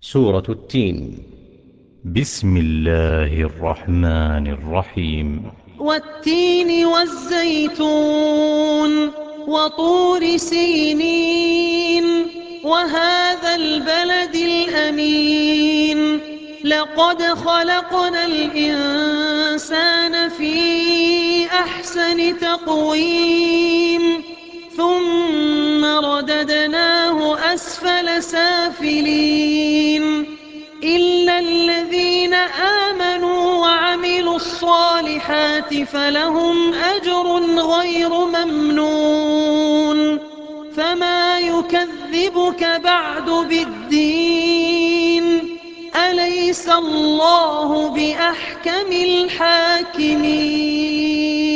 سورة التين. بسم الله الرحمن الرحيم. والتين والزيتون وطور سينين وهذا البلد الأمين لقد خلقنا الإنسان في أحسن تقويم ثم رددناه أسفل سافلين إلا الذين آمنوا وعملوا الصالحات فلهم أجر غير ممنون فما يكذبك بعد بالدين أليس الله بأحكم الحاكمين.